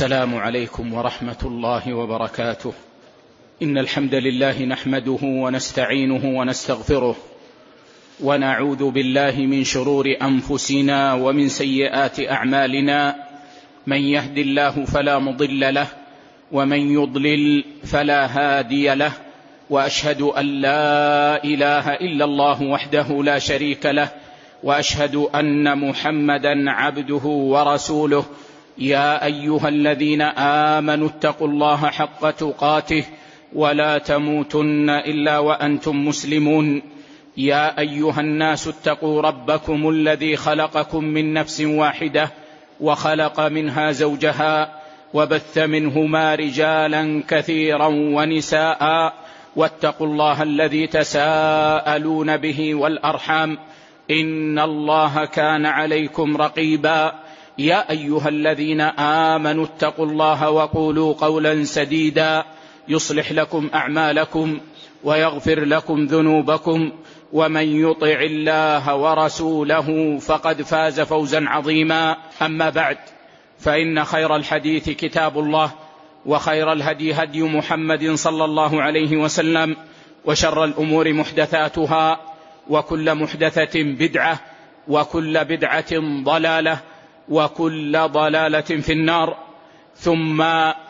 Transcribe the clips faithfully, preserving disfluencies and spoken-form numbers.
السلام عليكم ورحمة الله وبركاته. إن الحمد لله نحمده ونستعينه ونستغفره، ونعوذ بالله من شرور أنفسنا ومن سيئات أعمالنا. من يهد الله فلا مضل له، ومن يضلل فلا هادي له، وأشهد أن لا إله إلا الله وحده لا شريك له، وأشهد أن محمدا عبده ورسوله. يا أيها الذين آمنوا اتقوا الله حق تقاته ولا تموتن إلا وأنتم مسلمون. يا أيها الناس اتقوا ربكم الذي خلقكم من نفس واحدة وخلق منها زوجها وبث منهما رجالا كثيرا ونساء، واتقوا الله الذي تساءلون به والأرحام، إن الله كان عليكم رقيبا. يا أيها الذين آمنوا اتقوا الله وقولوا قولا سديدا يصلح لكم أعمالكم ويغفر لكم ذنوبكم، ومن يطع الله ورسوله فقد فاز فوزا عظيما. أما بعد، فإن خير الحديث كتاب الله، وخير الهدي هدي محمد صلى الله عليه وسلم، وشر الأمور محدثاتها، وكل محدثة بدعة، وكل بدعة ضلالة، وكل ضلالة في النار. ثم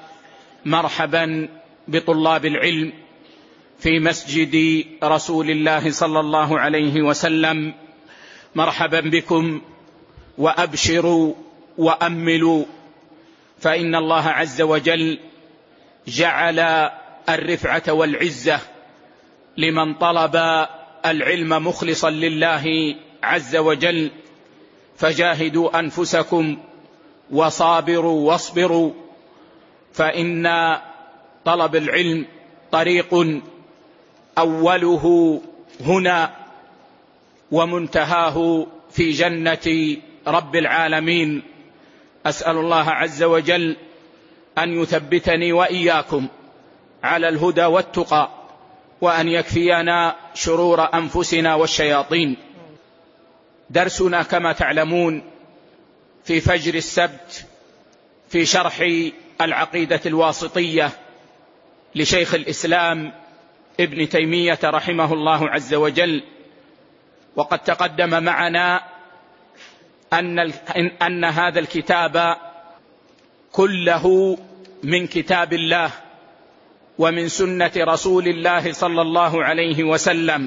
مرحبا بطلاب العلم في مسجد رسول الله صلى الله عليه وسلم. مرحبا بكم، وأبشروا وأملوا، فإن الله عز وجل جعل الرفعة والعزة لمن طلب العلم مخلصا لله عز وجل. فجاهدوا أنفسكم وصابروا واصبروا، فإن طلب العلم طريق أوله هنا ومنتهاه في جنة رب العالمين. أسأل الله عز وجل أن يثبتني وإياكم على الهدى والتقى، وأن يكفينا شرور أنفسنا والشياطين. درسنا كما تعلمون في فجر السبت في شرح العقيدة الواسطية لشيخ الإسلام ابن تيمية رحمه الله عز وجل. وقد تقدم معنا أن, أن هذا الكتاب كله من كتاب الله ومن سنة رسول الله صلى الله عليه وسلم،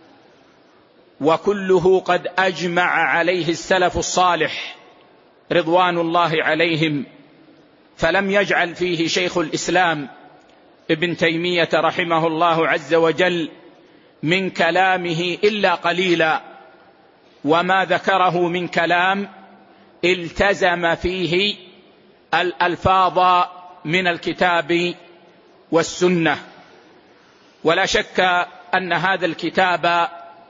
وكله قد أجمع عليه السلف الصالح رضوان الله عليهم، فلم يجعل فيه شيخ الإسلام ابن تيمية رحمه الله عز وجل من كلامه إلا قليلا، وما ذكره من كلام التزم فيه الألفاظ من الكتاب والسنة. ولا شك أن هذا الكتاب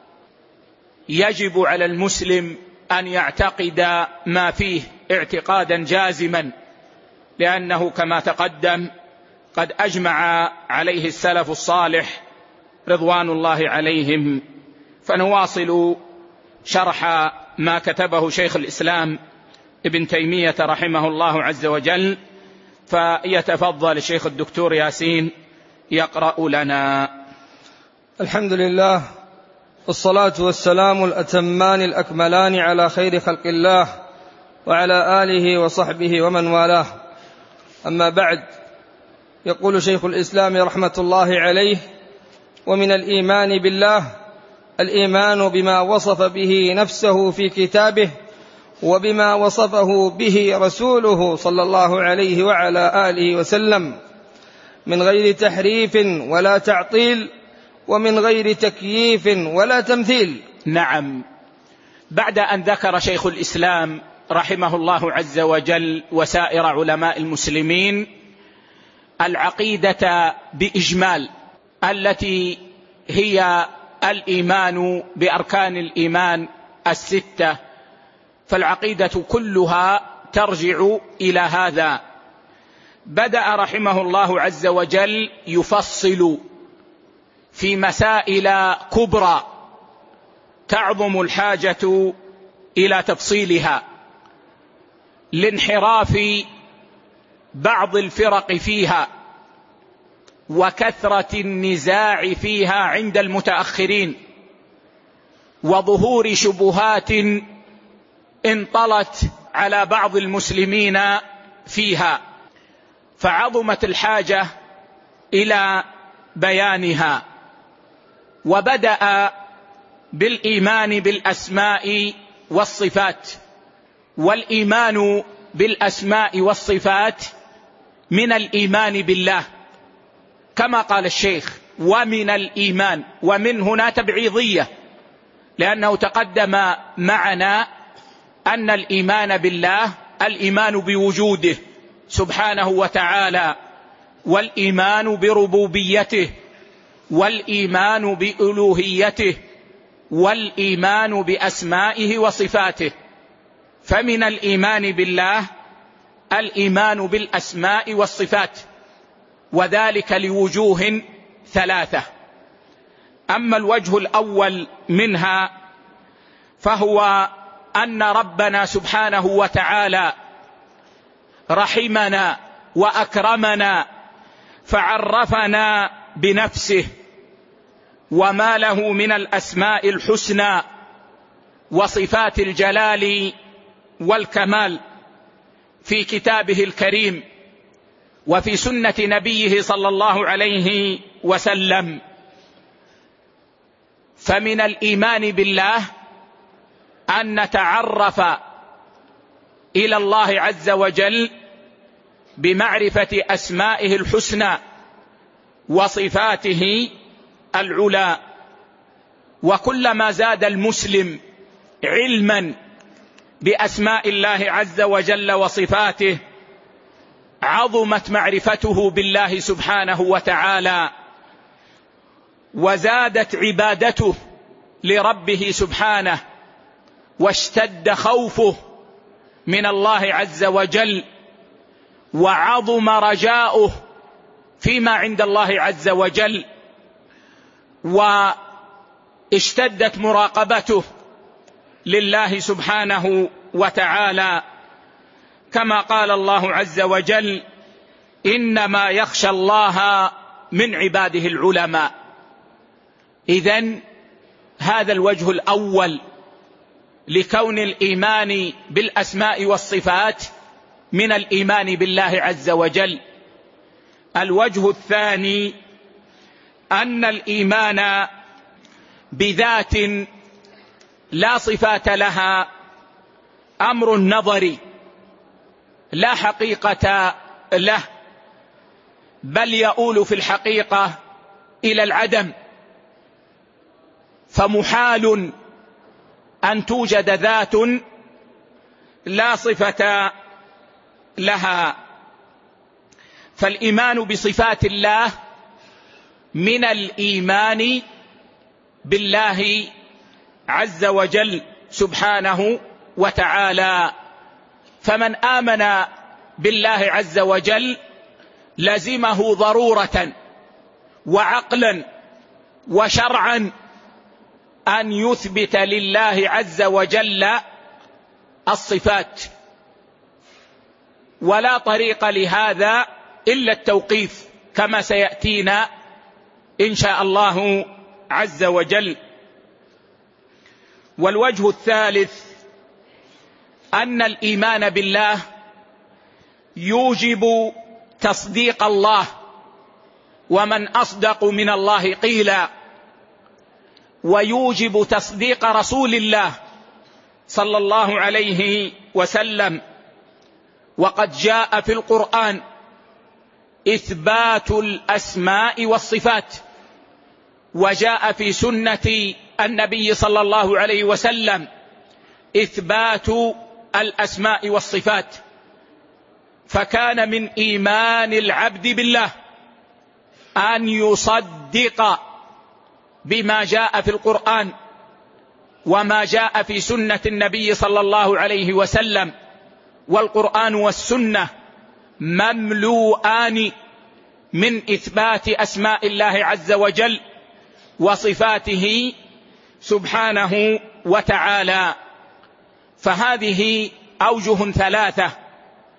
يجب على المسلم أن يعتقد ما فيه اعتقادا جازما، لأنه كما تقدم قد أجمع عليه السلف الصالح رضوان الله عليهم. فنواصل شرح ما كتبه شيخ الإسلام ابن تيمية رحمه الله عز وجل، فيتفضل الشيخ الدكتور ياسين يقرأ لنا. الحمد لله، والصلاة والسلام الأتمان الأكملان على خير خلق الله وعلى آله وصحبه ومن والاه. أما بعد، يقول شيخ الإسلام رحمة الله عليه: ومن الإيمان بالله الإيمان بما وصف به نفسه في كتابه، وبما وصفه به رسوله صلى الله عليه وعلى آله وسلم، من غير تحريف ولا تعطيل، ومن غير تكييف ولا تمثيل. نعم، بعد أن ذكر شيخ الإسلام رحمه الله عز وجل وسائر علماء المسلمين العقيدة بإجمال، التي هي الإيمان بأركان الإيمان الستة، فالعقيدة كلها ترجع إلى هذا. بدأ رحمه الله عز وجل يفصل في مسائل كبرى تعظم الحاجة إلى تفصيلها، لانحراف بعض الفرق فيها وكثرة النزاع فيها عند المتأخرين وظهور شبهات انطلت على بعض المسلمين فيها، فعظمت الحاجة إلى بيانها. وبدأ بالإيمان بالأسماء والصفات، والإيمان بالأسماء والصفات من الإيمان بالله، كما قال الشيخ ومن الإيمان، ومن هنا تبعيضية، لأنه تقدم معنا أن الإيمان بالله الإيمان بوجوده سبحانه وتعالى، والإيمان بربوبيته، والإيمان بألوهيته، والإيمان بأسمائه وصفاته. فمن الإيمان بالله الإيمان بالأسماء والصفات، وذلك لوجوه ثلاثة. أما الوجه الأول منها فهو أن ربنا سبحانه وتعالى رحمنا وأكرمنا فعرفنا بنفسه وما له من الأسماء الحسنى وصفات الجلال والكمال في كتابه الكريم وفي سنة نبيه صلى الله عليه وسلم. فمن الإيمان بالله أن نتعرف إلى الله عز وجل بمعرفة أسمائه الحسنى وصفاته العلى. وكلما زاد المسلم علما بأسماء الله عز وجل وصفاته عظمت معرفته بالله سبحانه وتعالى، وزادت عبادته لربه سبحانه، واشتد خوفه من الله عز وجل، وعظم رجاؤه فيما عند الله عز وجل، واشتدت مراقبته لله سبحانه وتعالى، كما قال الله عز وجل إنما يخشى الله من عباده العلماء. إذن هذا الوجه الأول لكون الإيمان بالأسماء والصفات من الإيمان بالله عز وجل. الوجه الثاني أن الإيمان بذات لا صفات لها أمر نظري لا حقيقة له، بل يؤول في الحقيقة إلى العدم، فمحال أن توجد ذات لا صفة لها. فالإيمان بصفات الله من الإيمان بالله عز وجل سبحانه وتعالى. فمن آمن بالله عز وجل لزمه ضرورة وعقلا وشرعا أن يثبت لله عز وجل الصفات، ولا طريق لهذا إلا التوقيف كما سيأتينا إن شاء الله عز وجل. والوجه الثالث أن الإيمان بالله يوجب تصديق الله، ومن أصدق من الله قيلا، ويوجب تصديق رسول الله صلى الله عليه وسلم. وقد جاء في القرآن إثبات الأسماء والصفات، وجاء في سنة النبي صلى الله عليه وسلم إثبات الأسماء والصفات. فكان من إيمان العبد بالله أن يصدق بما جاء في القرآن وما جاء في سنة النبي صلى الله عليه وسلم. والقرآن والسنة مملوءان من إثبات أسماء الله عز وجل وصفاته سبحانه وتعالى. فهذه أوجه ثلاثة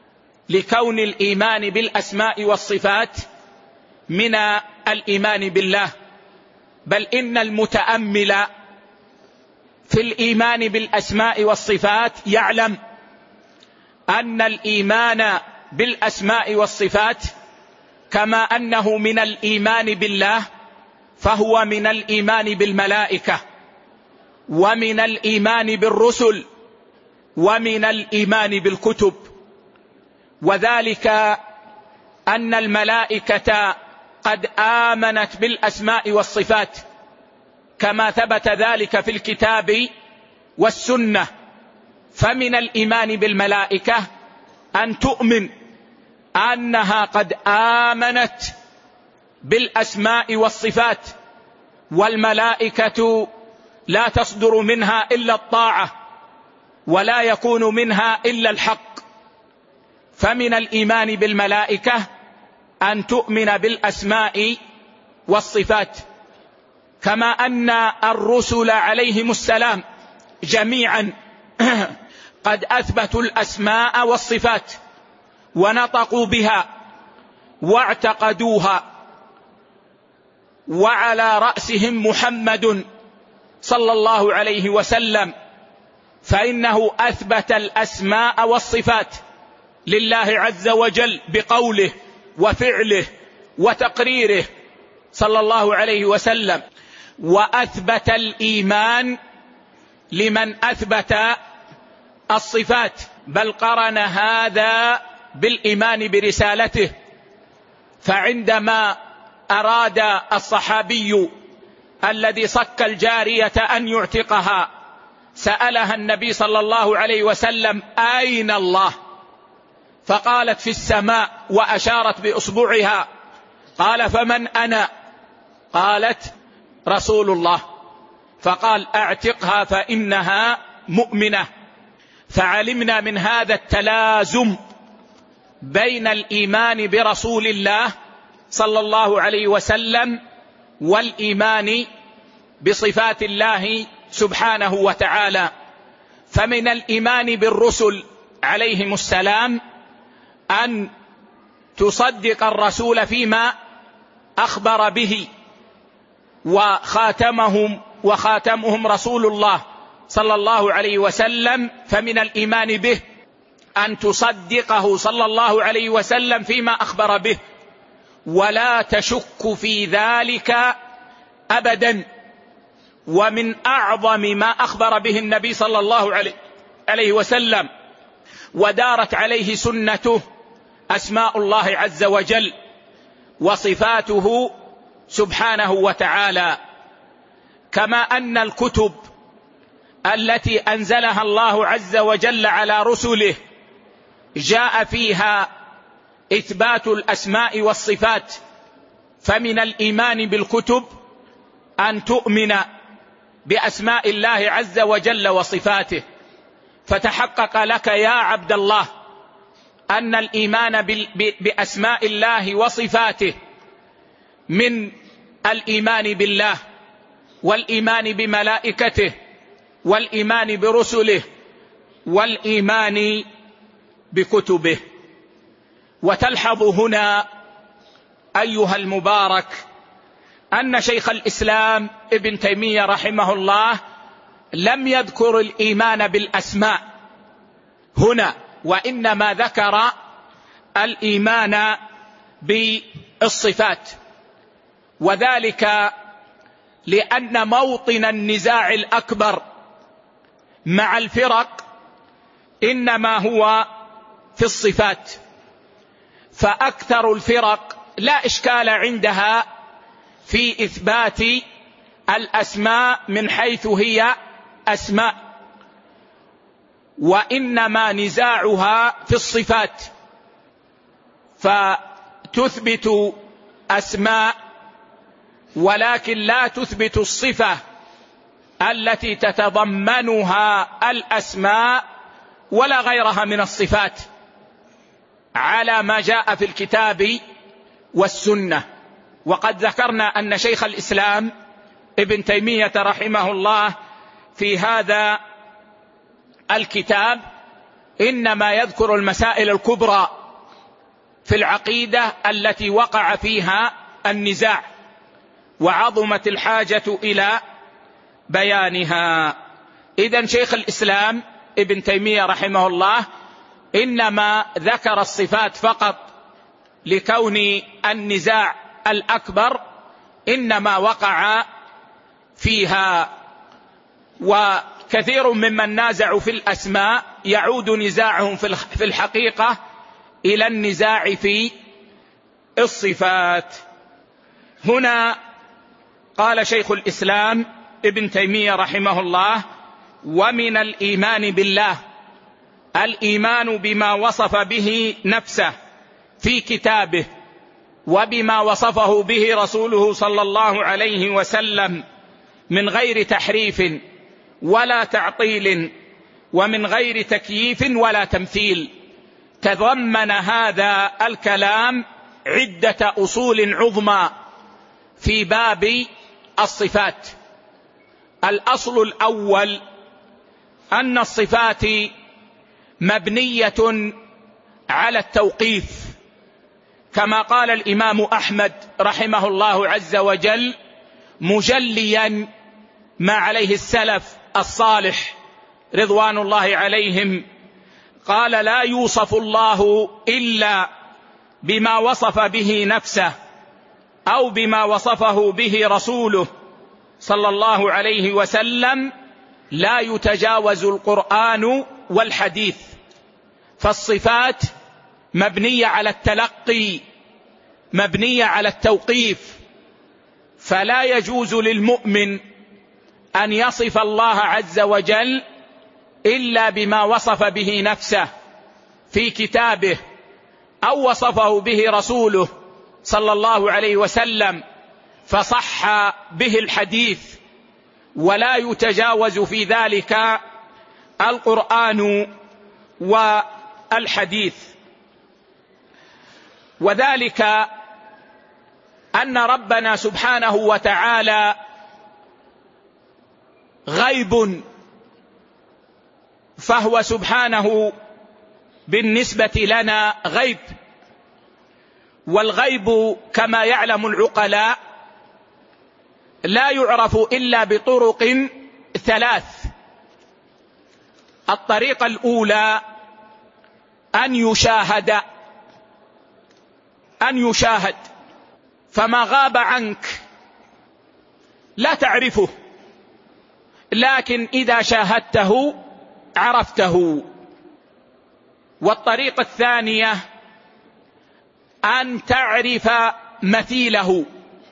لكون الإيمان بالأسماء والصفات من الإيمان بالله، بل إن المتأمل في الإيمان بالأسماء والصفات يعلم أن الإيمان بالأسماء والصفات كما أنه من الإيمان بالله فهو من الإيمان بالملائكة ومن الإيمان بالرسل ومن الإيمان بالكتب. وذلك أن الملائكة قد آمنت بالأسماء والصفات كما ثبت ذلك في الكتاب والسنة. فمن الإيمان بالملائكة أن تؤمن أنها قد آمنت بالأسماء والصفات، والملائكة لا تصدر منها إلا الطاعة ولا يكون منها إلا الحق. فمن الإيمان بالملائكة أن تؤمن بالأسماء والصفات، كما أن الرسل عليهم السلام جميعا قد أثبتوا الأسماء والصفات ونطقوا بها واعتقدوها، وعلى رأسهم محمد صلى الله عليه وسلم، فإنه أثبت الأسماء والصفات لله عز وجل بقوله وفعله وتقريره صلى الله عليه وسلم، وأثبت الإيمان لمن أثبت الصفات، بل قرن هذا بالإيمان برسالته. فعندما أراد الصحابي الذي صك الجارية أن يعتقها سألها النبي صلى الله عليه وسلم أين الله؟ فقالت في السماء وأشارت بإصبعها. قال فمن أنا؟ قالت رسول الله. فقال اعتقها فإنها مؤمنة. فعلمنا من هذا التلازم بين الإيمان برسول الله صلى الله عليه وسلم والإيمان بصفات الله سبحانه وتعالى. فمن الإيمان بالرسل عليهم السلام أن تصدق الرسول فيما أخبر به، وخاتمهم وخاتمهم رسول الله صلى الله عليه وسلم، فمن الإيمان به أن تصدقه صلى الله عليه وسلم فيما أخبر به ولا تشك في ذلك أبدا. ومن أعظم ما أخبر به النبي صلى الله عليه وسلم ودارت عليه سنته أسماء الله عز وجل وصفاته سبحانه وتعالى، كما أن الكتب التي أنزلها الله عز وجل على رسله جاء فيها إثبات الأسماء والصفات. فمن الإيمان بالكتب أن تؤمن بأسماء الله عز وجل وصفاته. فتحقق لك يا عبد الله أن الإيمان بأسماء الله وصفاته من الإيمان بالله والإيمان بملائكته والإيمان برسله والإيمان بكتبه. وتلحظ هنا أيها المبارك أن شيخ الإسلام ابن تيمية رحمه الله لم يذكر الإيمان بالأسماء هنا، وإنما ذكر الإيمان بالصفات، وذلك لأن موطن النزاع الأكبر مع الفرق إنما هو في الصفات. فأكثر الفرق لا إشكال عندها في إثبات الأسماء من حيث هي أسماء، وإنما نزاعها في الصفات، فتثبت أسماء ولكن لا تثبت الصفة التي تتضمنها الأسماء ولا غيرها من الصفات على ما جاء في الكتاب والسنة. وقد ذكرنا أن شيخ الإسلام ابن تيمية رحمه الله في هذا الكتاب إنما يذكر المسائل الكبرى في العقيدة التي وقع فيها النزاع وعظمت الحاجة إلى بيانها. إذن شيخ الإسلام ابن تيمية رحمه الله إنما ذكر الصفات فقط لكون النزاع الأكبر إنما وقع فيها، وكثير ممن نازعوا في الأسماء يعود نزاعهم في الحقيقة إلى النزاع في الصفات. هنا قال شيخ الإسلام ابن تيمية رحمه الله: ومن الإيمان بالله الإيمان بما وصف به نفسه في كتابه وبما وصفه به رسوله صلى الله عليه وسلم من غير تحريف ولا تعطيل ومن غير تكييف ولا تمثيل. تضمن هذا الكلام عدة أصول عظمى في باب الصفات. الأصل الأول أن الصفات مبنية على التوقيف، كما قال الإمام أحمد رحمه الله عز وجل مجليا ما عليه السلف الصالح رضوان الله عليهم، قال: لا يوصف الله إلا بما وصف به نفسه أو بما وصفه به رسوله صلى الله عليه وسلم، لا يتجاوز القرآن والحديث. فالصفات مبنية على التلقي، مبنية على التوقيف، فلا يجوز للمؤمن أن يصف الله عز وجل إلا بما وصف به نفسه في كتابه أو وصفه به رسوله صلى الله عليه وسلم فصح به الحديث، ولا يتجاوز في ذلك القرآن والحديث. وذلك أن ربنا سبحانه وتعالى غيب، فهو سبحانه بالنسبة لنا غيب، والغيب كما يعلم العقلاء لا يعرف إلا بطرق ثلاث. الطريقة الأولى أن يشاهد، أن يشاهد، فما غاب عنك لا تعرفه، لكن إذا شاهدته عرفته. والطريقة الثانية أن تعرف مثيله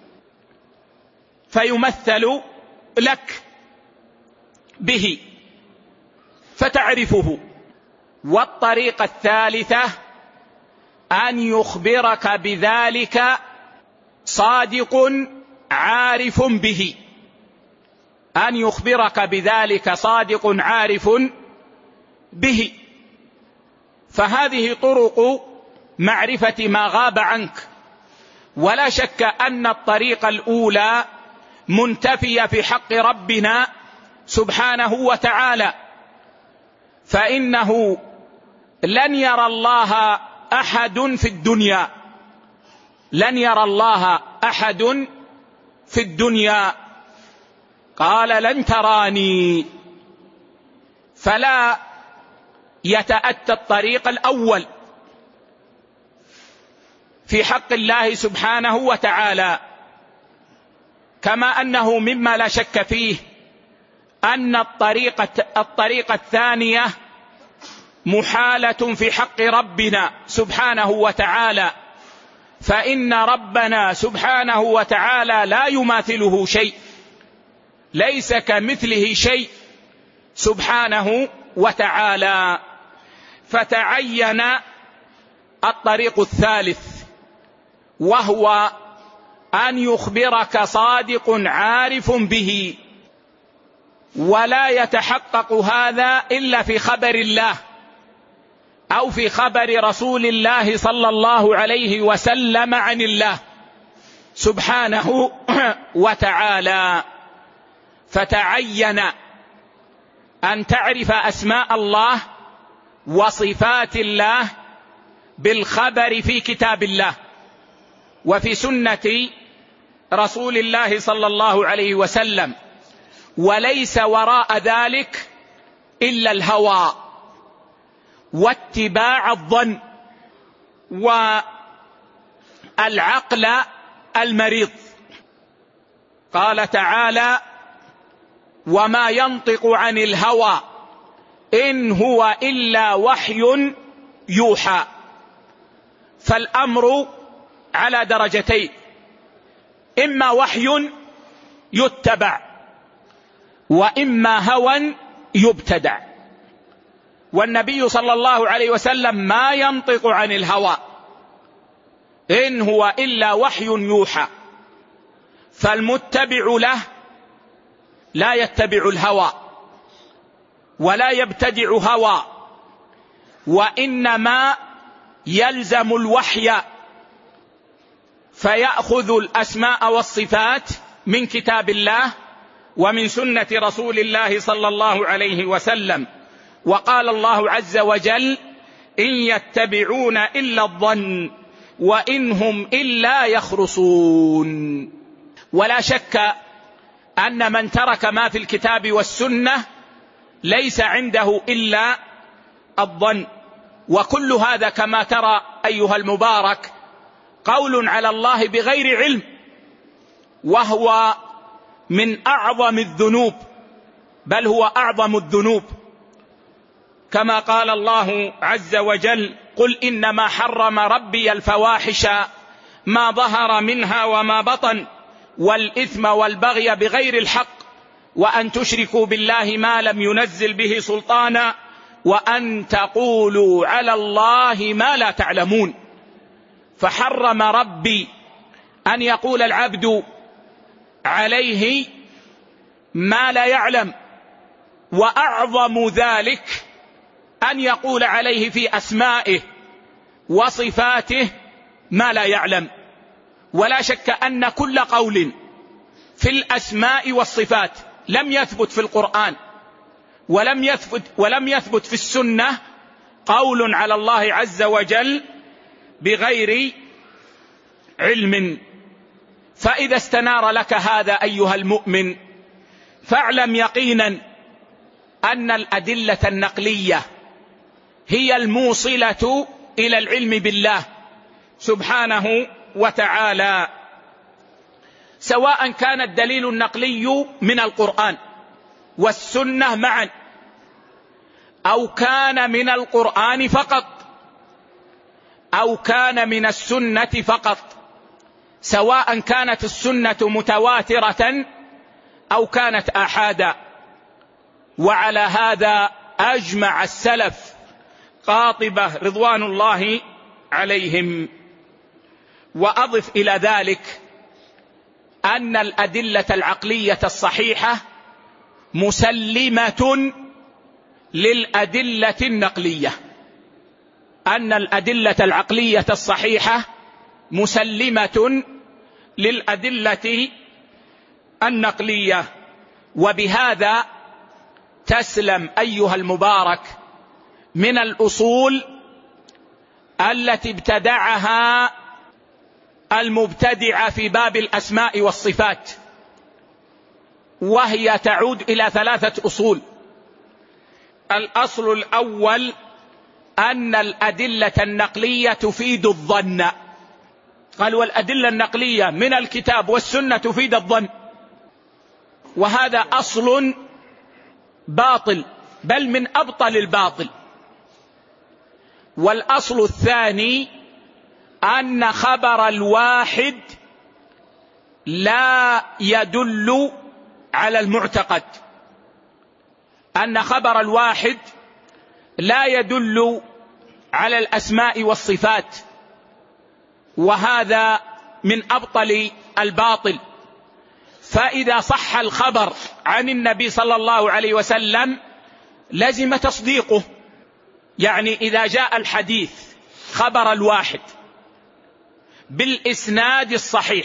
فيمثل لك به فتعرفه. والطريقة الثالثة أن يخبرك بذلك صادق عارف به، أن يخبرك بذلك صادق عارف به. فهذه طرق معرفة ما غاب عنك، ولا شك أن الطريقة الأولى منتفية في حق ربنا سبحانه وتعالى، فإنه لن يرى الله أحد في الدنيا، لن يرى الله أحد في الدنيا، قال: لن تراني. فلا يتأتى الطريق الأول في حق الله سبحانه وتعالى، كما أنه مما لا شك فيه أن الطريقة, الطريقة الثانية محالة في حق ربنا سبحانه وتعالى، فإن ربنا سبحانه وتعالى لا يماثله شيء، ليس كمثله شيء سبحانه وتعالى. فتعين الطريق الثالث، وهو أن يخبرك صادق عارف به، ولا يتحقق هذا إلا في خبر الله أو في خبر رسول الله صلى الله عليه وسلم عن الله سبحانه وتعالى. فتعين أن تعرف أسماء الله وصفات الله بالخبر في كتاب الله وفي سنة رسول الله صلى الله عليه وسلم، وليس وراء ذلك إلا الهوى واتباع الظن والعقل المريض. قال تعالى: وما ينطق عن الهوى إن هو إلا وحي يوحى. فالأمر على درجتين: إما وحي يتبع، وإما هوى يبتدع. والنبي صلى الله عليه وسلم ما ينطق عن الهوى، إن هو إلا وحي يوحى. فالمتبع له لا يتبع الهوى ولا يبتدع هوى، وإنما يلزم الوحي، فيأخذ الأسماء والصفات من كتاب الله ومن سنة رسول الله صلى الله عليه وسلم. وقال الله عز وجل: إن يتبعون إلا الظن وإن هم إلا يخرصون. ولا شك أن من ترك ما في الكتاب والسنة ليس عنده إلا الظن. وكل هذا كما ترى أيها المبارك قول على الله بغير علم، وهو من أعظم الذنوب، بل هو أعظم الذنوب، كما قال الله عز وجل: قل إنما حرم ربي الفواحش ما ظهر منها وما بطن والإثم والبغي بغير الحق وأن تشركوا بالله ما لم ينزل به سلطانا وأن تقولوا على الله ما لا تعلمون. فحرم ربي أن يقول العبد عليه ما لا يعلم، وأعظم ذلك أن يقول عليه في أسمائه وصفاته ما لا يعلم. ولا شك أن كل قول في الأسماء والصفات لم يثبت في القرآن ولم يثبت, ولم يثبت في السنة قول على الله عز وجل بغير علم. فإذا استنار لك هذا أيها المؤمن، فاعلم يقينا أن الأدلة النقلية هي الموصلة إلى العلم بالله سبحانه وتعالى، سواء كان الدليل النقلي من القرآن والسنة معا، أو كان من القرآن فقط، أو كان من السنة فقط، سواء كانت السنة متواترة أو كانت آحادا. وعلى هذا أجمع السلف قاطبة رضوان الله عليهم. وأضف إلى ذلك أن الأدلة العقلية الصحيحة مسلمة للأدلة النقلية، أن الأدلة العقلية الصحيحة مسلمة للأدلة النقلية. وبهذا تسلم أيها المبارك من الأصول التي ابتدعها المبتدعة في باب الأسماء والصفات، وهي تعود إلى ثلاثة أصول. الأصل الأول أن الأدلة النقلية تفيد الظن. قال: والأدلة النقلية من الكتاب والسنة تفيد الظن، وهذا أصل باطل، بل من أبطل الباطل. والأصل الثاني أن خبر الواحد لا يدل على المعتقد، أن خبر الواحد لا يدل على الأسماء والصفات، وهذا من أبطل الباطل. فإذا صح الخبر عن النبي صلى الله عليه وسلم لزم تصديقه. يعني إذا جاء الحديث خبر الواحد بالإسناد الصحيح،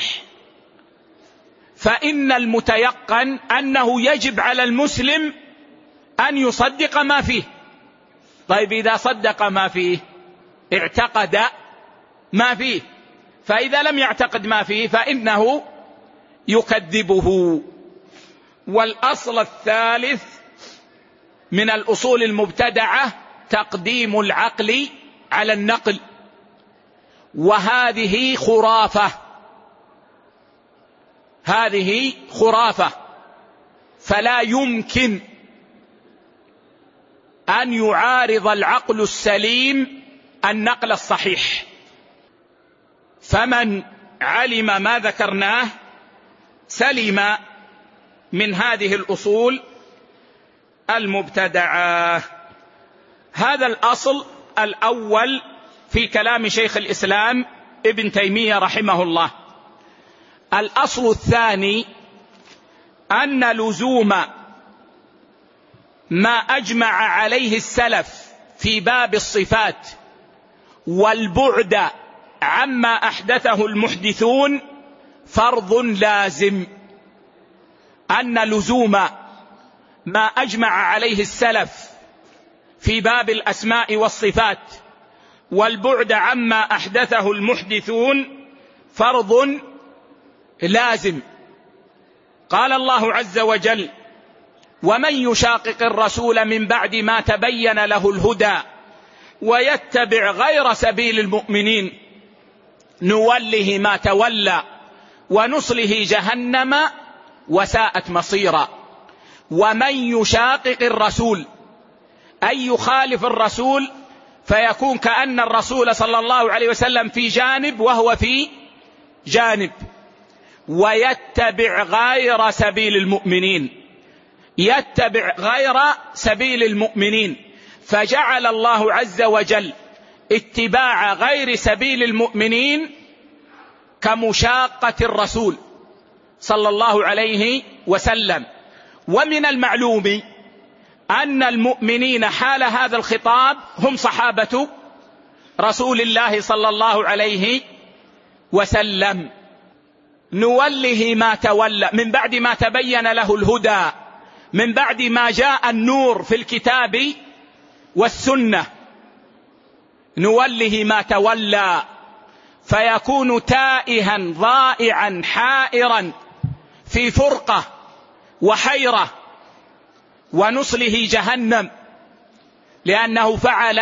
فإن المتيقن أنه يجب على المسلم أن يصدق ما فيه. طيب إذا صدق ما فيه اعتقد ما فيه، فإذا لم يعتقد ما فيه فإنه يكذبه. والأصل الثالث من الأصول المبتدعة تقديم العقل على النقل، وهذه خرافة، هذه خرافة، فلا يمكن أن يعارض العقل السليم النقل الصحيح. فمن علم ما ذكرناه سلم من هذه الأصول المبتدعة. هذا الأصل الأول في كلام شيخ الإسلام ابن تيمية رحمه الله. الأصل الثاني أن لزوم ما أجمع عليه السلف في باب الصفات والبعد عما أحدثه المحدثون فرض لازم. أن لزوم ما أجمع عليه السلف في باب الأسماء والصفات والبعد عما أحدثه المحدثون فرض لازم. قال الله عز وجل: ومن يشاقق الرسول من بعد ما تبين له الهدى ويتبع غير سبيل المؤمنين نوله ما تولى ونصله جهنم وساءت مصيرا. ومن يشاقق الرسول أي يخالف الرسول، فيكون كأن الرسول صلى الله عليه وسلم في جانب وهو في جانب. ويتبع غير سبيل المؤمنين، يتبع غير سبيل المؤمنين، فجعل الله عز وجل اتباع غير سبيل المؤمنين كمشاقة الرسول صلى الله عليه وسلم. ومن المعلوم أن المؤمنين حال هذا الخطاب هم صحابة رسول الله صلى الله عليه وسلم. نوله ما تولى من بعد ما تبين له الهدى، من بعد ما جاء النور في الكتاب والسنة، نوله ما تولى، فيكون تائها ضائعا حائرا في فرقة وحيرة، ونصله جهنم لأنه فعل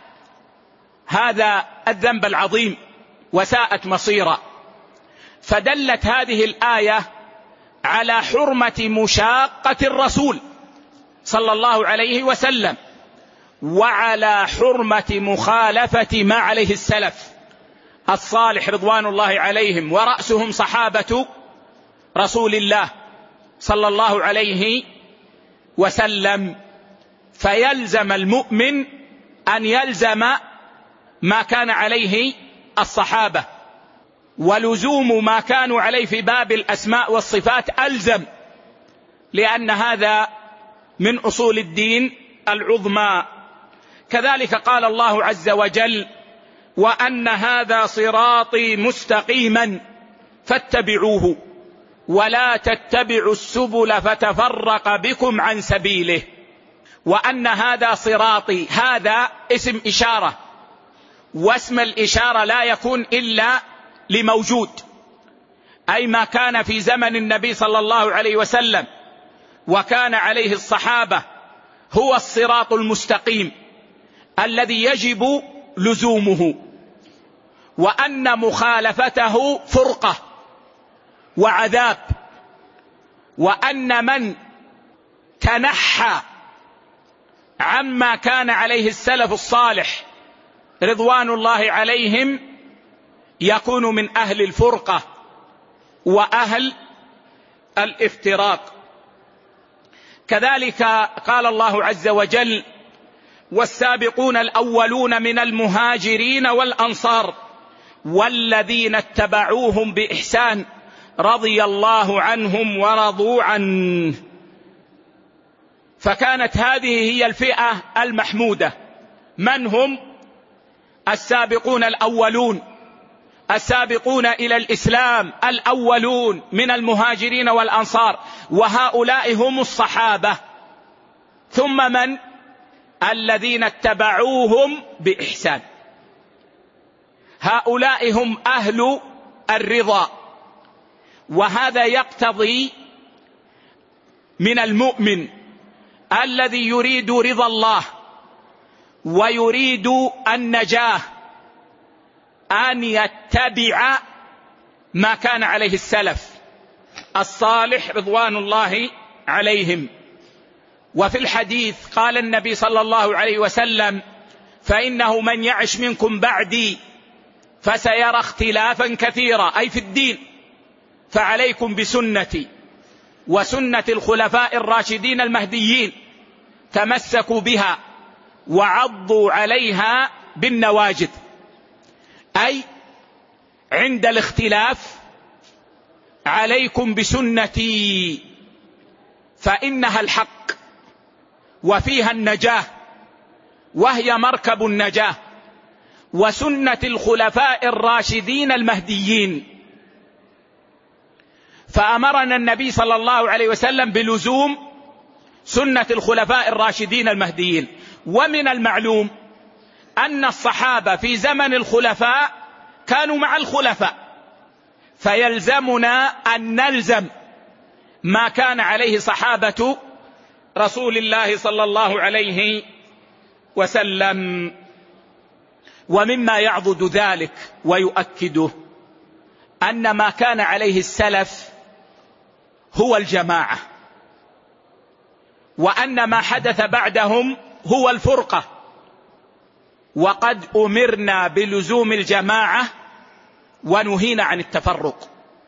هذا الذنب العظيم وساءت مصيرا. فدلت هذه الآية على حرمة مشاقة الرسول صلى الله عليه وسلم، وعلى حرمة مخالفة ما عليه السلف الصالح رضوان الله عليهم، ورأسهم صحابة رسول الله صلى الله عليه وسلم. فيلزم المؤمن أن يلزم ما كان عليه الصحابة، ولزوم ما كانوا عليه في باب الأسماء والصفات ألزم، لأن هذا من أصول الدين العظمى. كذلك قال الله عز وجل: وأن هذا صراطي مستقيما فاتبعوه ولا تتبعوا السبل فتفرق بكم عن سبيله. وأن هذا صراطي، هذا اسم إشارة، واسم الإشارة لا يكون إلا لموجود، أي ما كان في زمن النبي صلى الله عليه وسلم وكان عليه الصحابة هو الصراط المستقيم الذي يجب لزومه. وأن مخالفته فرقة وعذاب. وأن من تنحى عما كان عليه السلف الصالح رضوان الله عليهم يكون من أهل الفرقة وأهل الافتراق. كذلك قال الله عز وجل: والسابقون الأولون من المهاجرين والأنصار والذين اتبعوهم بإحسان رضي الله عنهم ورضوا عنه. فكانت هذه هي الفئة المحمودة. من هم؟ السابقون الأولون، السابقون إلى الإسلام الأولون من المهاجرين والأنصار، وهؤلاء هم الصحابة. ثم من؟ الذين اتبعوهم بإحسان. هؤلاء هم أهل الرضا. وهذا يقتضي من المؤمن الذي يريد رضا الله ويريد النجاة أن يتبع ما كان عليه السلف الصالح رضوان الله عليهم. وفي الحديث قال النبي صلى الله عليه وسلم: فإنه من يعش منكم بعدي فسيرى اختلافا كثيرا، أي في الدين، فعليكم بسنتي وسنة الخلفاء الراشدين المهديين، تمسكوا بها وعضوا عليها بالنواجذ، أي عند الاختلاف عليكم بسنتي فإنها الحق وفيها النجاة وهي مركب النجاة، وسنة الخلفاء الراشدين المهديين. فأمرنا النبي صلى الله عليه وسلم بلزوم سنة الخلفاء الراشدين المهديين. ومن المعلوم أن الصحابة في زمن الخلفاء كانوا مع الخلفاء، فيلزمنا أن نلزم ما كان عليه صحابة رسول الله صلى الله عليه وسلم. ومما يعضد ذلك ويؤكده أن ما كان عليه السلف هو الجماعة، وأن ما حدث بعدهم هو الفرقة، وقد أمرنا بلزوم الجماعة ونهينا عن التفرق.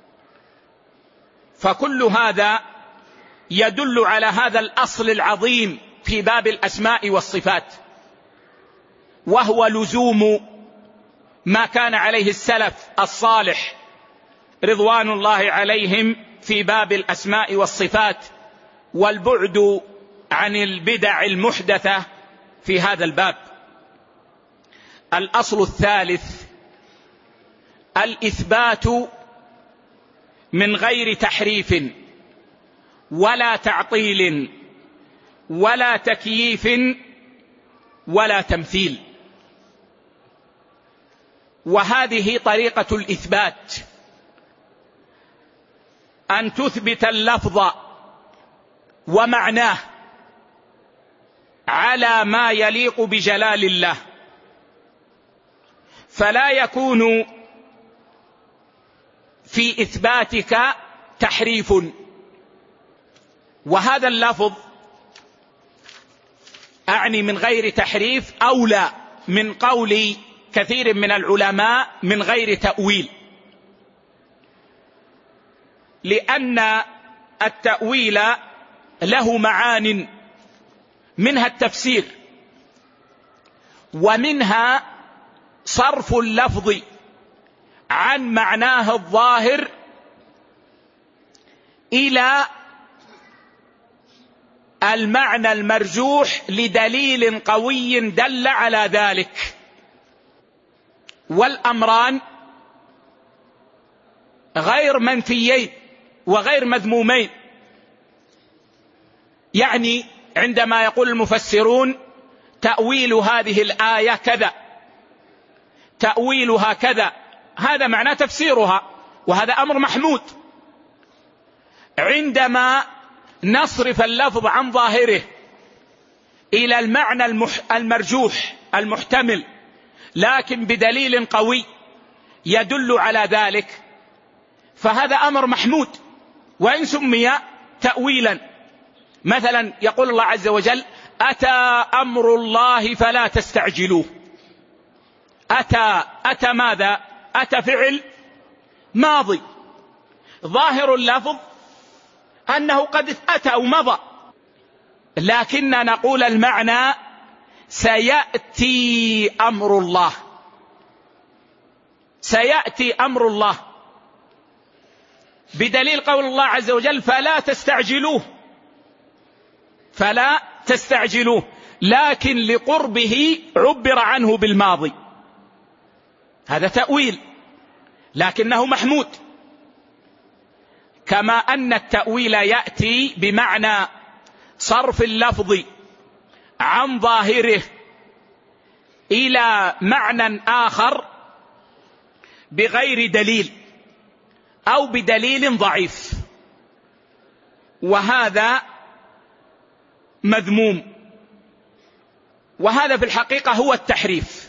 فكل هذا يدل على هذا الأصل العظيم في باب الأسماء والصفات، وهو لزوم ما كان عليه السلف الصالح رضوان الله عليهم في باب الأسماء والصفات، والبعد عن البدع المحدثة في هذا الباب. الأصل الثالث الإثبات من غير تحريف ولا تعطيل ولا تكييف ولا تمثيل. وهذه طريقة الإثبات، أن تثبت اللفظ ومعناه على ما يليق بجلال الله، فلا يكون في إثباتك تحريف. وهذا اللفظ أعني من غير تحريف أولى من قول كثير من العلماء من غير تأويل، لأن التأويل له معان، منها التفسير، ومنها صرف اللفظ عن معناه الظاهر إلى المعنى المرجوح لدليل قوي دل على ذلك. والأمران غير منفيين وغير مذمومين. يعني عندما يقول المفسرون تأويل هذه الآية كذا، تأويلها كذا، هذا معنى تفسيرها، وهذا أمر محمود. عندما نصرف اللفظ عن ظاهره إلى المعنى المرجوح المحتمل لكن بدليل قوي يدل على ذلك، فهذا أمر محمود وإن سمي تأويلا. مثلا يقول الله عز وجل: أتى أمر الله فلا تستعجلوه. أتى أتى ماذا؟ أتى فعل ماضي، ظاهر اللفظ أنه قد أتى أو مضى، لكننا نقول المعنى سيأتي أمر الله، سيأتي أمر الله، بدليل قول الله عز وجل: فلا تستعجلوه، فلا تستعجلوه، لكن لقربه عبر عنه بالماضي. هذا تأويل لكنه محمود. كما أن التأويل يأتي بمعنى صرف اللفظ عن ظاهره إلى معنى آخر بغير دليل أو بدليل ضعيف، وهذا مذموم، وهذا في الحقيقة هو التحريف.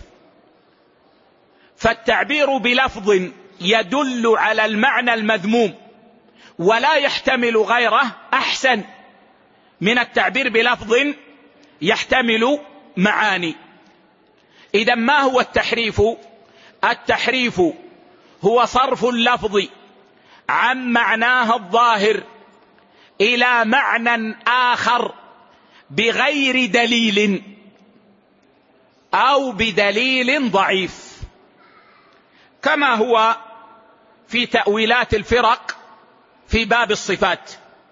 فالتعبير بلفظ يدل على المعنى المذموم ولا يحتمل غيره أحسن من التعبير بلفظ يحتمل معاني. إذا ما هو التحريف؟ التحريف هو صرف اللفظ عن معناه الظاهر إلى معنى آخر بغير دليل أو بدليل ضعيف، كما هو في تأويلات الفرق في باب الصفات.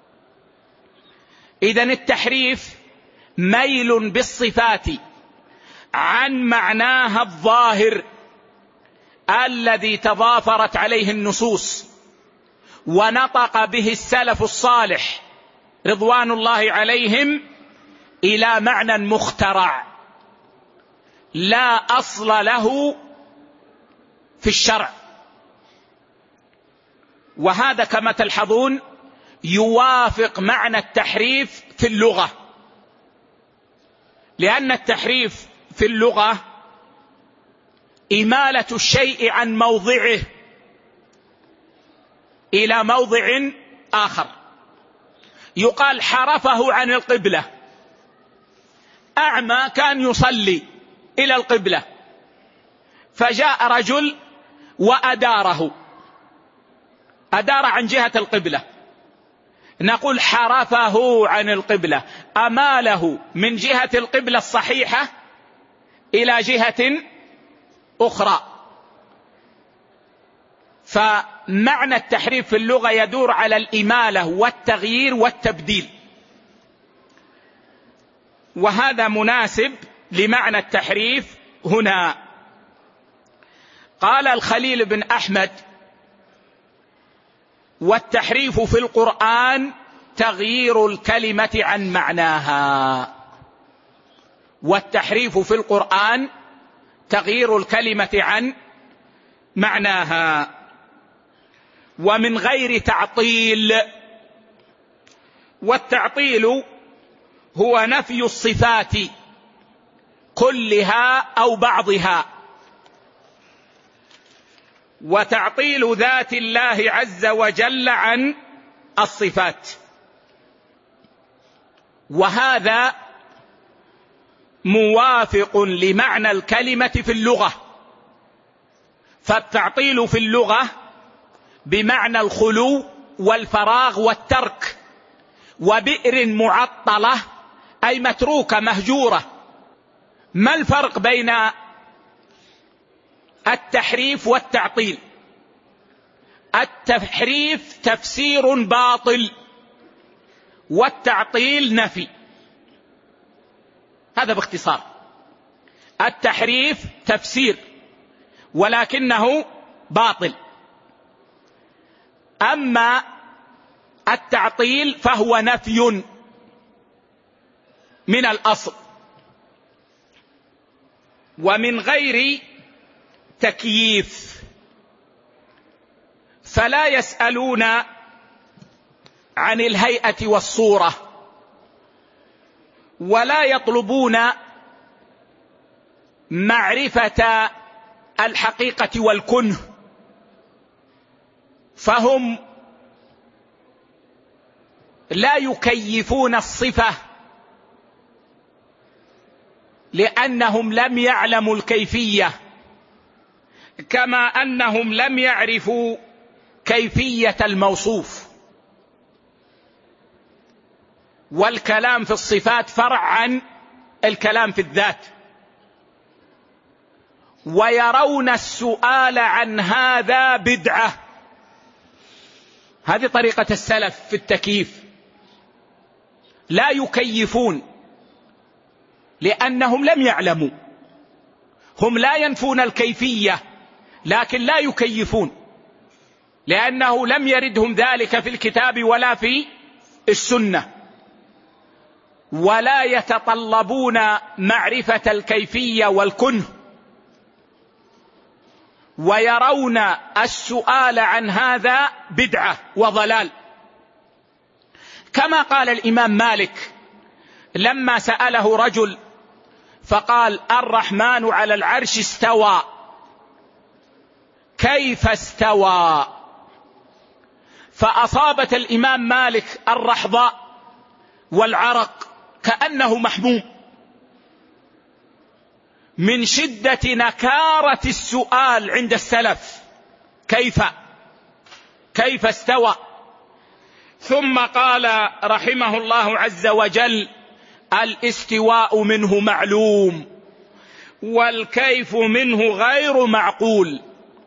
إذن التحريف ميل بالصفات عن معناها الظاهر الذي تضافرت عليه النصوص ونطق به السلف الصالح رضوان الله عليهم إلى معنى مخترع لا أصل له في الشرع. وهذا كما تلحظون يوافق معنى التحريف في اللغة، لأن التحريف في اللغة إمالة الشيء عن موضعه إلى موضع آخر. يقال حرفه عن القبلة، أعمى كان يصلي إلى القبلة فجاء رجل وأداره، أدار عن جهة القبلة، نقول حرفه عن القبلة، أماله من جهة القبلة الصحيحة إلى جهة أخرى. فمعنى التحريف في اللغة يدور على الإمالة والتغيير والتبديل، وهذا مناسب لمعنى التحريف هنا. قال الخليل بن أحمد: والتحريف في القرآن تغيير الكلمة عن معناها. والتحريف في القرآن تغيير الكلمة عن معناها ومن غير تعطيل. والتعطيل هو نفي الصفات كلها أو بعضها، وتعطيل ذات الله عز وجل عن الصفات، وهذا موافق لمعنى الكلمة في اللغة. فالتعطيل في اللغة بمعنى الخلو والفراغ والترك، وبئر معطلة أي متروكة مهجورة. ما الفرق بين التحريف والتعطيل؟ التحريف تفسير باطل والتعطيل نفي. هذا باختصار. التحريف تفسير ولكنه باطل، أما التعطيل فهو نفي من الأصل. ومن غير تكييف، فلا يسألون عن الهيئة والصورة ولا يطلبون معرفة الحقيقة والكنه، فهم لا يكيفون الصفة لأنهم لم يعلموا الكيفية، كما أنهم لم يعرفوا كيفية الموصوف. والكلام في الصفات فرع عن الكلام في الذات، ويرون السؤال عن هذا بدعة. هذه طريقة السلف في التكييف، لا يكيفون لأنهم لم يعلموا. هم لا ينفون الكيفية لكن لا يكيفون، لأنه لم يردهم ذلك في الكتاب ولا في السنة، ولا يتطلبون معرفة الكيفية والكنه، ويرون السؤال عن هذا بدعة وضلال، كما قال الإمام مالك لما سأله رجل فقال: الرحمن على العرش استوى، كيف استوى؟ فأصابت الإمام مالك الرحضاء والعرق كأنه محموم من شدة نكارة السؤال عند السلف: كيف كيف استوى؟ ثم قال رحمه الله عز وجل: الاستواء منه معلوم والكيف منه غير معقول،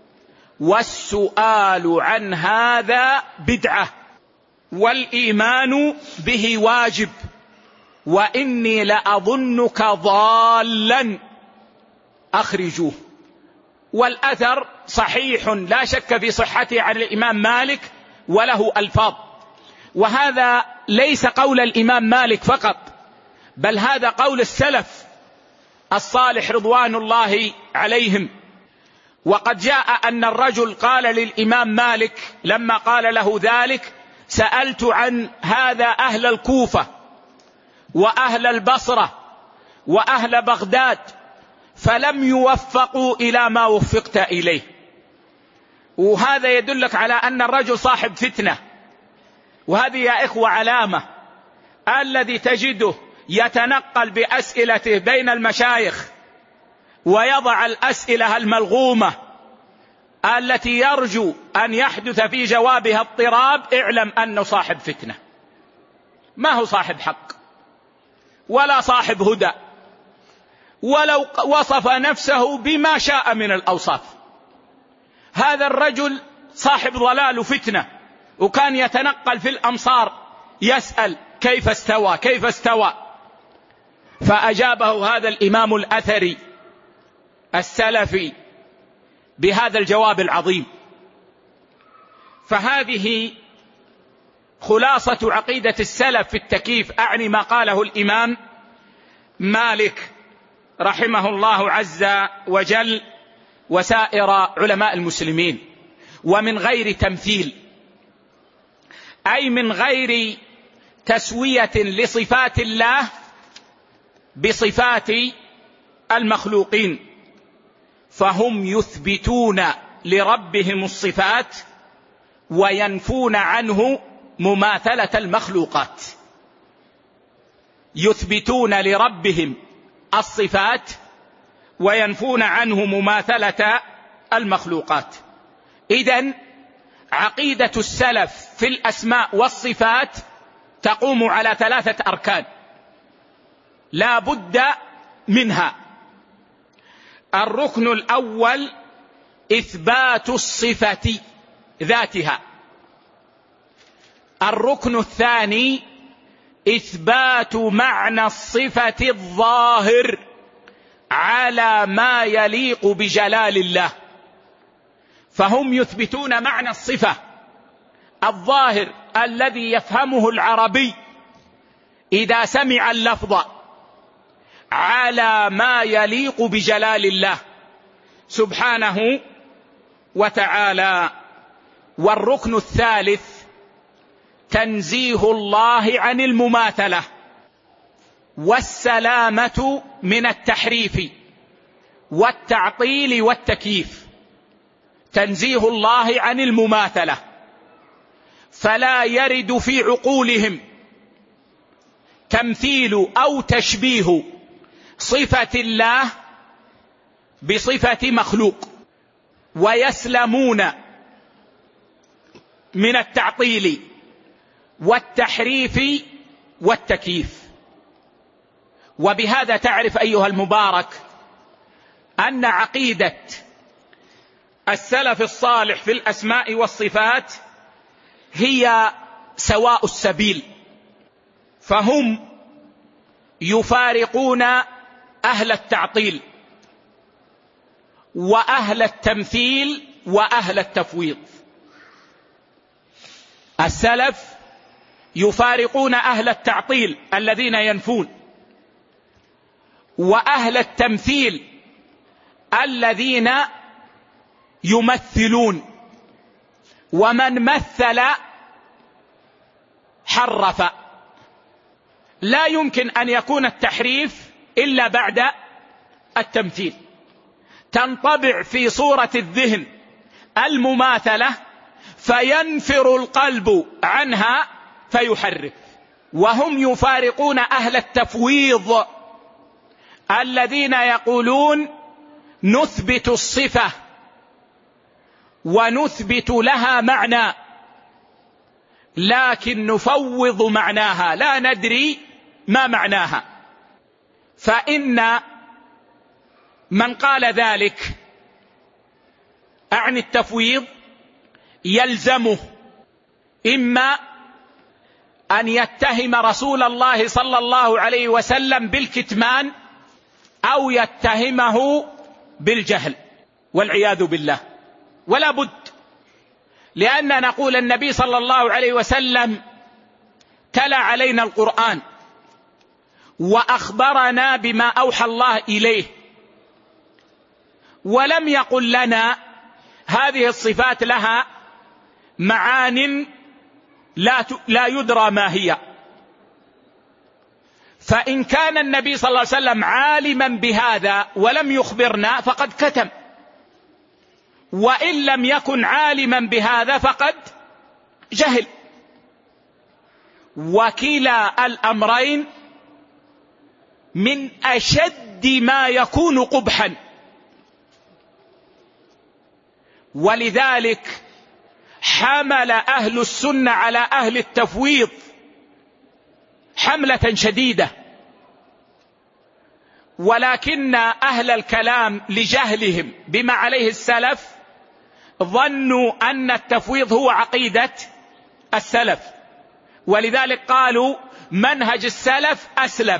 والسؤال عن هذا بدعة، والإيمان به واجب، وإني لأظنك ضالا أخرجوه. والأثر صحيح لا شك في صحته عن الإمام مالك وله ألفاظ، وهذا ليس قول الإمام مالك فقط، بل هذا قول السلف الصالح رضوان الله عليهم. وقد جاء أن الرجل قال للإمام مالك لما قال له ذلك: سألت عن هذا أهل الكوفة وأهل البصرة وأهل بغداد فلم يوفقوا إلى ما وفقت إليه. وهذا يدلك على أن الرجل صاحب فتنة، وهذه يا إخوة علامة. الذي تجده يتنقل بأسئلته بين المشايخ ويضع الأسئلة الملغومة التي يرجو أن يحدث في جوابها اضطراب، اعلم أنه صاحب فتنة، ما هو صاحب حق ولا صاحب هدى، ولو وصف نفسه بما شاء من الأوصاف. هذا الرجل صاحب ضلال وفتنة، وكان يتنقل في الأمصار يسأل: كيف استوى كيف استوى؟ فأجابه هذا الإمام الأثري السلفي بهذا الجواب العظيم. فهذه خلاصة عقيدة السلف في التكييف، أعني ما قاله الإمام مالك رحمه الله عز وجل وسائر علماء المسلمين، ومن غير تمثيل، أي من غير تسوية لصفات الله بصفات المخلوقين، فهم يثبتون لربهم الصفات وينفون عنه مماثلة المخلوقات. يثبتون لربهم الصفات وينفون عنه مماثلة المخلوقات. إذن عقيدة السلف في الأسماء والصفات تقوم على ثلاثة أركان لا بد منها. الركن الأول إثبات الصفة ذاتها. الركن الثاني إثبات معنى الصفة الظاهر على ما يليق بجلال الله. فهم يثبتون معنى الصفة الظاهر الذي يفهمه العربي إذا سمع اللفظ على ما يليق بجلال الله سبحانه وتعالى. والركن الثالث تنزيه الله عن المماثلة والسلامة من التحريف والتعطيل والتكييف. تنزيه الله عن المماثلة، فلا يرد في عقولهم تمثيل أو تشبيه صفة الله بصفة مخلوق، ويسلمون من التعطيل والتحريف والتكييف. وبهذا تعرف أيها المبارك أن عقيدة السلف الصالح في الأسماء والصفات هي سواء السبيل، فهم يفارقون أهل التعطيل وأهل التمثيل وأهل التفويض. السلف يفارقون أهل التعطيل الذين ينفون، وأهل التمثيل الذين يمثلون، ومن مثل حرف. لا يمكن أن يكون التحريف إلا بعد التمثيل. تنطبع في صورة الذهن المماثلة فينفر القلب عنها فيحرف. وهم يفارقون أهل التفويض الذين يقولون نثبت الصفة ونثبت لها معنى لكن نفوض معناها، لا ندري ما معناها. فإن من قال ذلك عن التفويض يلزمه إما أن يتهم رسول الله صلى الله عليه وسلم بالكتمان أو يتهمه بالجهل والعياذ بالله، ولا بد، لأن نقول النبي صلى الله عليه وسلم تلا علينا القرآن وأخبرنا بما أوحى الله إليه، ولم يقل لنا هذه الصفات لها معان لا لا يدرى ما هي. فإن كان النبي صلى الله عليه وسلم عالما بهذا ولم يخبرنا فقد كتم، وإن لم يكن عالما بهذا فقد جهل. وكلا الأمرين من أشد ما يكون قبحا. ولذلك حمل أهل السنة على أهل التفويض حملة شديدة، ولكن أهل الكلام لجهلهم بما عليه السلف ظنوا أن التفويض هو عقيدة السلف، ولذلك قالوا منهج السلف أسلم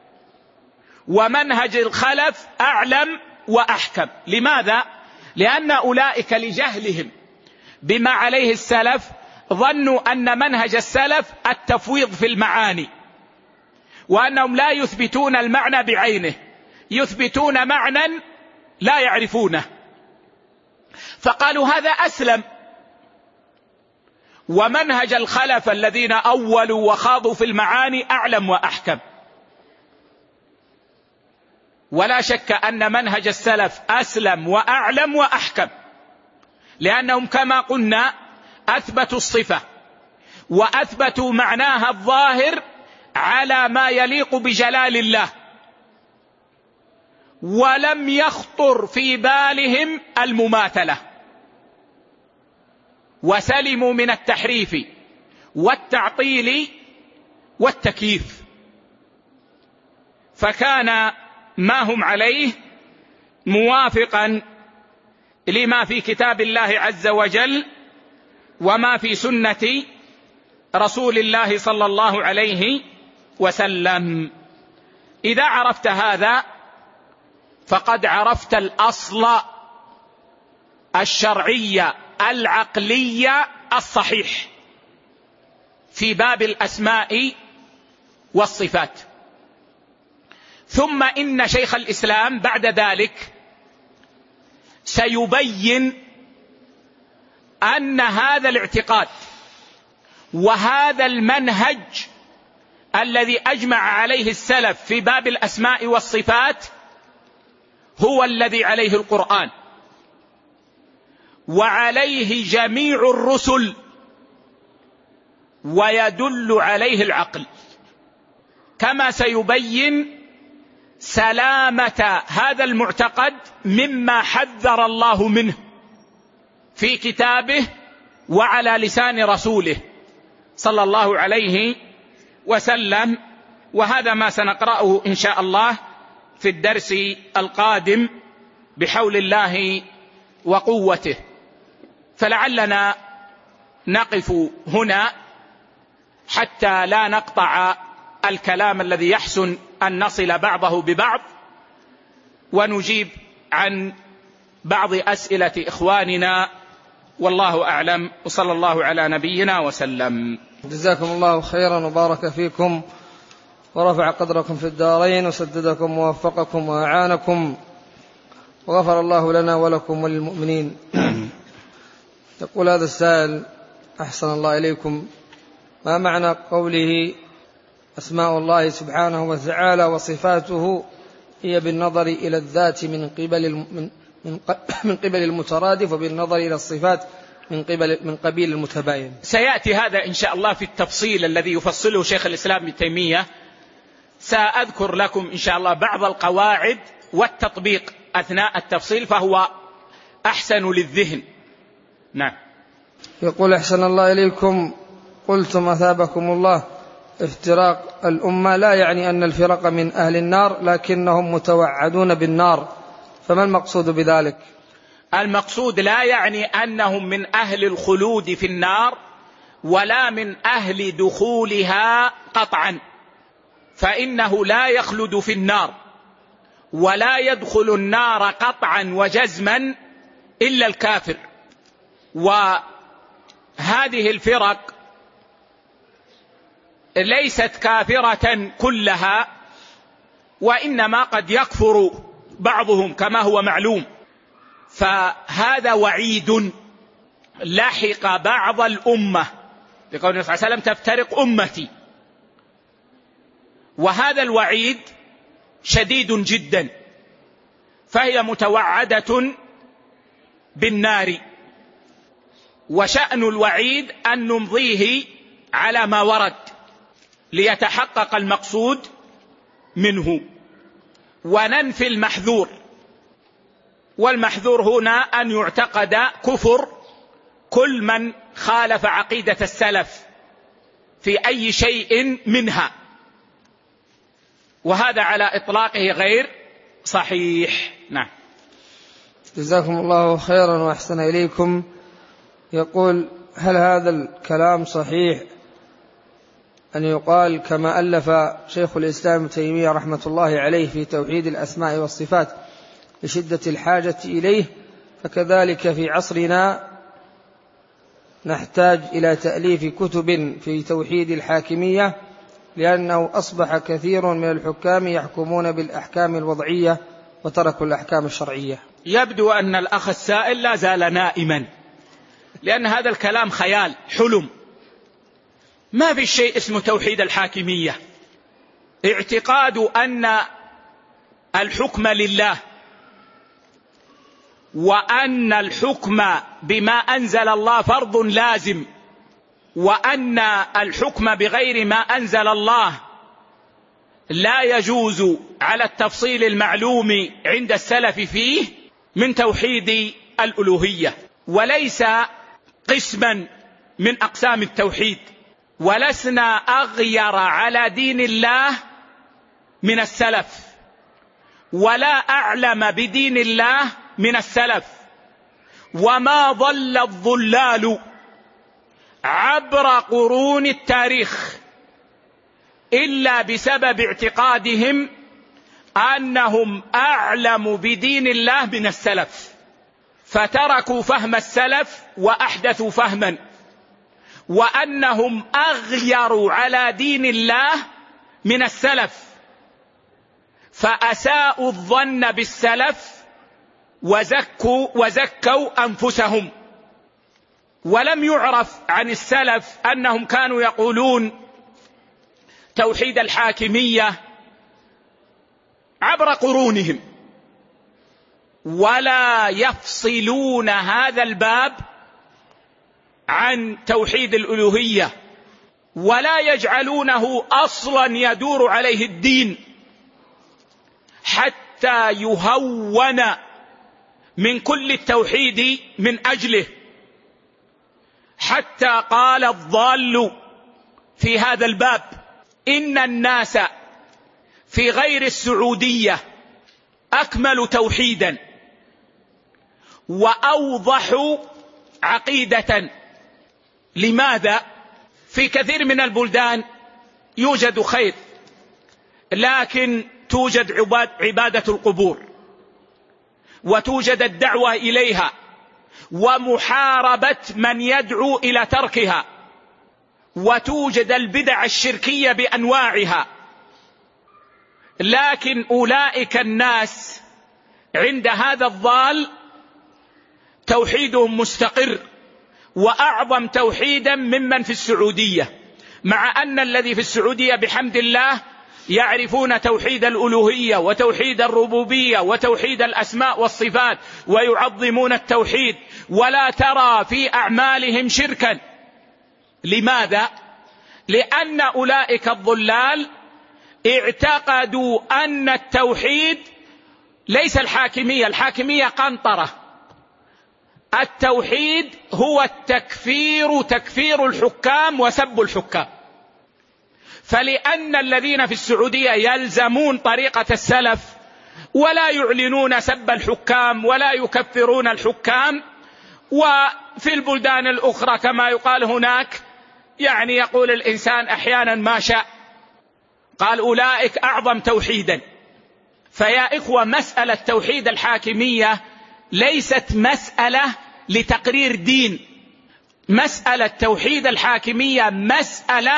ومنهج الخلف أعلم وأحكم. لماذا؟ لأن أولئك لجهلهم بما عليه السلف ظنوا أن منهج السلف التفويض في المعاني، وأنهم لا يثبتون المعنى بعينه، يثبتون معنى لا يعرفونه، فقالوا هذا أسلم. ومنهج الخلف الذين أولوا وخاضوا في المعاني أعلم وأحكم. ولا شك أن منهج السلف أسلم وأعلم وأحكم، لأنهم كما قلنا أثبتوا الصفة وأثبتوا معناها الظاهر على ما يليق بجلال الله، ولم يخطر في بالهم المماثلة، وسلموا من التحريف والتعطيل والتكييف. فكان ما هم عليه موافقا لما في كتاب الله عز وجل وما في سنة رسول الله صلى الله عليه وسلم. إذا عرفت هذا فقد عرفت الأصل الشرعي العقلي الصحيح في باب الأسماء والصفات. ثم إن شيخ الإسلام بعد ذلك سيبين أن هذا الاعتقاد وهذا المنهج الذي أجمع عليه السلف في باب الأسماء والصفات هو الذي عليه القرآن وعليه جميع الرسل، ويدل عليه العقل، كما سيبين سلامة هذا المعتقد مما حذر الله منه في كتابه وعلى لسان رسوله صلى الله عليه وسلم. وهذا ما سنقرأه إن شاء الله في الدرس القادم بحول الله وقوته. فلعلنا نقف هنا حتى لا نقطع الكلام الذي يحسن أن نصل بعضه ببعض، ونجيب عن بعض أسئلة إخواننا، والله أعلم، وصلى الله على نبينا وسلم. جزاكم الله خيرا وبارك فيكم ورفع قدركم في الدارين وسددكم ووفقكم وأعانكم. وغفر الله لنا ولكم وللمؤمنين. يقول هذا السائل: أحسن الله إليكم، ما معنى قوله أسماء الله سبحانه وتعالى وصفاته هي بالنظر إلى الذات من قبل من من قبل المترادف، وبالنظر إلى الصفات من قبل من قبيل المتباين؟ سيأتي هذا إن شاء الله في التفصيل الذي يفصله شيخ الإسلام ابن تيمية. سأذكر لكم إن شاء الله بعض القواعد والتطبيق أثناء التفصيل، فهو أحسن للذهن. نعم. يقول: أحسن الله إليكم، قلتم أثابكم الله افتراق الأمة لا يعني أن الفرق من أهل النار، لكنهم متوعدون بالنار، فما المقصود بذلك؟ المقصود لا يعني أنهم من أهل الخلود في النار ولا من أهل دخولها قطعا، فإنه لا يخلد في النار ولا يدخل النار قطعا وجزما إلا الكافر. وهذه الفرق ليست كافرة كلها، وإنما قد يكفر بعضهم كما هو معلوم، فهذا وعيد لحق بعض الأمة لقول النبي صلى الله عليه وسلم: تفترق أمتي. وهذا الوعيد شديد جدا، فهي متوعدة بالنار، وشأن الوعيد أن نمضيه على ما ورد ليتحقق المقصود منه، وننفي المحذور. والمحذور هنا أن يعتقد كفر كل من خالف عقيدة السلف في أي شيء منها، وهذا على إطلاقه غير صحيح. نعم. جزاكم الله خيرا وأحسن إليكم. يقول: هل هذا الكلام صحيح أن يقال كما ألف شيخ الإسلام ابن تيمية رحمة الله عليه في توحيد الأسماء والصفات لشدة الحاجة إليه، فكذلك في عصرنا نحتاج إلى تأليف كتب في توحيد الحاكمية، لأنه أصبح كثير من الحكام يحكمون بالأحكام الوضعية وتركوا الأحكام الشرعية؟ يبدو أن الأخ السائل لا زال نائما، لأن هذا الكلام خيال حلم. ما في شيء اسمه توحيد الحاكمية. اعتقاد أن الحكم لله، وأن الحكم بما أنزل الله فرض لازم، وأن الحكم بغير ما أنزل الله لا يجوز على التفصيل المعلوم عند السلف فيه، من توحيد الألوهية، وليس قسما من أقسام التوحيد. ولسنا أغير على دين الله من السلف، ولا أعلم بدين الله من السلف. وما ضل الضلال عبر قرون التاريخ إلا بسبب اعتقادهم أنهم أعلم بدين الله من السلف، فتركوا فهم السلف وأحدثوا فهما، وأنهم أغيروا على دين الله من السلف، فأساءوا الظن بالسلف وزكوا, وزكوا أنفسهم. ولم يعرف عن السلف أنهم كانوا يقولون توحيد الحاكمية عبر قرونهم، ولا يفصلون هذا الباب عن توحيد الألوهية، ولا يجعلونه أصلا يدور عليه الدين حتى يهون من كل التوحيد من أجله، حتى قال الضال في هذا الباب: إن الناس في غير السعودية أكمل توحيدا وأوضح عقيدة. لماذا؟ في كثير من البلدان يوجد خير، لكن توجد عبادة القبور، وتوجد الدعوة إليها، ومحاربة من يدعو إلى تركها، وتوجد البدع الشركية بأنواعها. لكن أولئك الناس عند هذا الضال توحيدهم مستقر وأعظم توحيدا ممن في السعودية، مع أن الذي في السعودية بحمد الله يعرفون توحيد الألوهية وتوحيد الربوبية وتوحيد الأسماء والصفات ويعظمون التوحيد، ولا ترى في أعمالهم شركا. لماذا؟ لأن أولئك الضلال اعتقدوا أن التوحيد ليس الحاكمية، الحاكمية قنطرة، التوحيد هو التكفير، تكفير الحكام وسب الحكام. فلأن الذين في السعودية يلزمون طريقة السلف ولا يعلنون سب الحكام ولا يكفرون الحكام، وفي البلدان الأخرى كما يقال هناك يعني يقول الإنسان أحيانا ما شاء، قال أولئك أعظم توحيدا. فيا إخوة، مسألة توحيد الحاكمية ليست مسألة لتقرير دين، مسألة توحيد الحاكمية مسألة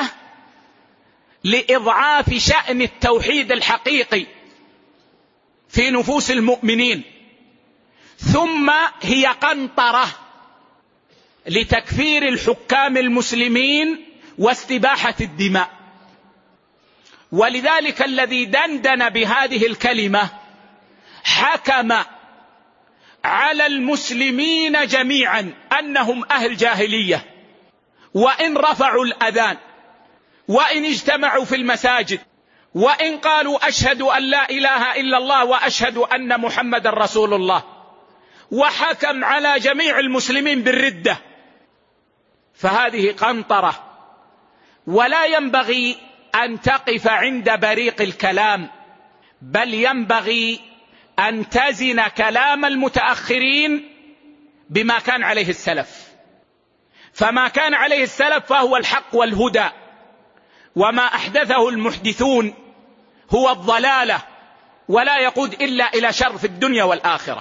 لإضعاف شأن التوحيد الحقيقي في نفوس المؤمنين، ثم هي قنطرة لتكفير الحكام المسلمين واستباحة الدماء. ولذلك الذي دندن بهذه الكلمة حكم على المسلمين جميعا أنهم أهل جاهلية، وإن رفعوا الأذان، وإن اجتمعوا في المساجد، وإن قالوا أشهد أن لا إله إلا الله وأشهد أن محمد رسول الله، وحكم على جميع المسلمين بالردة. فهذه قنطرة، ولا ينبغي أن تقف عند بريق الكلام، بل ينبغي أن تزن كلام المتأخرين بما كان عليه السلف. فما كان عليه السلف فهو الحق والهدى، وما أحدثه المحدثون هو الضلالة، ولا يقود إلا إلى شر في الدنيا والآخرة.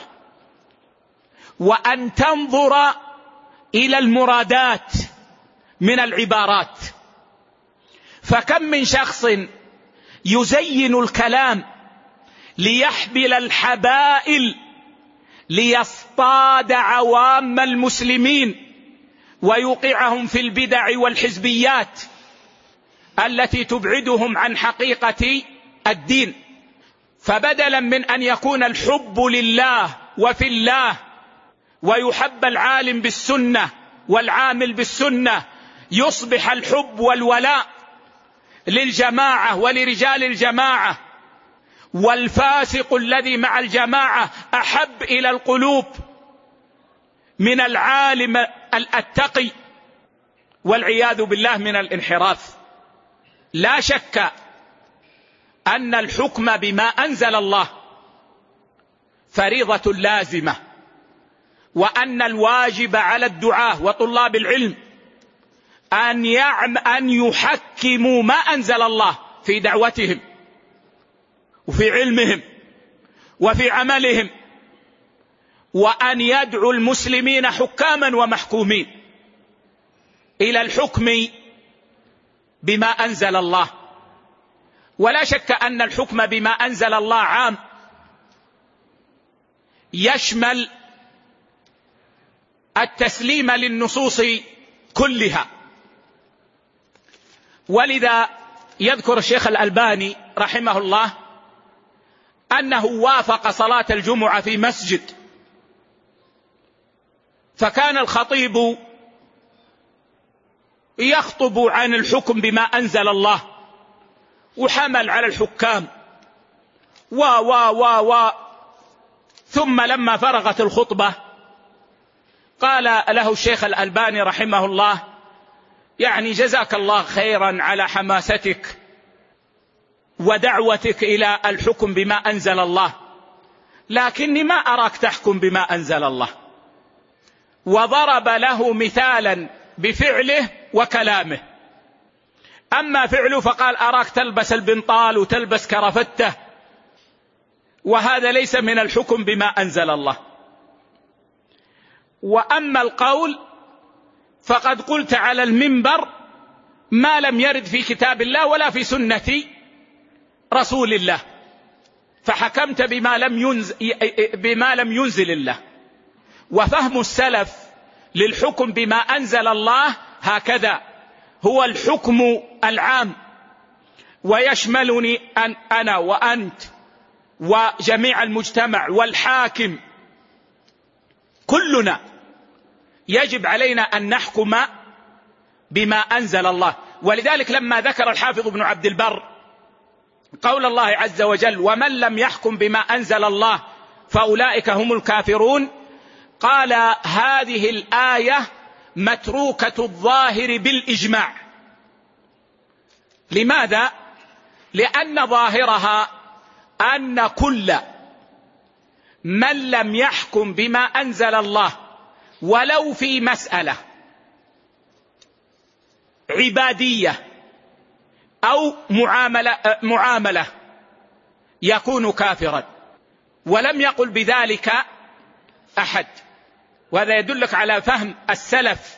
وأن تنظر إلى المرادات من العبارات، فكم من شخص يزين الكلام ليحبل الحبائل ليصطاد عوام المسلمين ويوقعهم في البدع والحزبيات التي تبعدهم عن حقيقة الدين. فبدلا من أن يكون الحب لله وفي الله ويحب العالم بالسنة والعامل بالسنة، يصبح الحب والولاء للجماعة ولرجال الجماعة، والفاسق الذي مع الجماعة أحب إلى القلوب من العالم التقي، والعياذ بالله من الانحراف. لا شك أن الحكم بما أنزل الله فريضة لازمة، وأن الواجب على الدعاة وطلاب العلم أن يعم أن يحكموا ما أنزل الله في دعوتهم وفي علمهم وفي عملهم، وأن يدعو المسلمين حكاما ومحكومين إلى الحكم بما أنزل الله. ولا شك أن الحكم بما أنزل الله عام، يشمل التسليم للنصوص كلها. ولذا يذكر الشيخ الألباني رحمه الله أنه وافق صلاة الجمعة في مسجد، فكان الخطيب يخطب عن الحكم بما أنزل الله وحمل على الحكام و و و و ثم لما فرغت الخطبة قال له الشيخ الألباني رحمه الله: يعني جزاك الله خيرا على حماستك ودعوتك إلى الحكم بما أنزل الله، لكني ما أراك تحكم بما أنزل الله. وضرب له مثالا بفعله وكلامه. أما فعله فقال: أراك تلبس البنطال وتلبس كرفته، وهذا ليس من الحكم بما أنزل الله. وأما القول فقد قلت على المنبر ما لم يرد في كتاب الله ولا في سنة رسول الله، فحكمت بما لم ينزل, بما لم ينزل الله. وفهم السلف للحكم بما أنزل الله هكذا، هو الحكم العام ويشملني أن أنا وأنت وجميع المجتمع والحاكم، كلنا يجب علينا أن نحكم بما أنزل الله. ولذلك لما ذكر الحافظ ابن عبد البر قول الله عز وجل ومن لم يحكم بما أنزل الله فأولئك هم الكافرون، قال هذه الآية متروكة الظاهر بالإجماع. لماذا؟ لأن ظاهرها أن كل من لم يحكم بما أنزل الله ولو في مسألة عبادية أو معاملة, معاملة يكون كافرا، ولم يقل بذلك أحد. وهذا يدلك على فهم السلف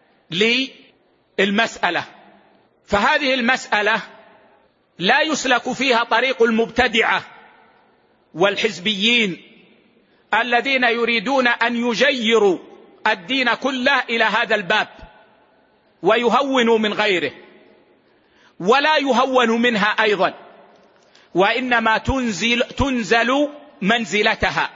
للمسألة. فهذه المسألة لا يسلك فيها طريق المبتدعة والحزبيين الذين يريدون أن يجيروا الدين كله إلى هذا الباب ويهونوا من غيره، ولا يهون منها أيضا، وإنما تنزل, تنزل منزلتها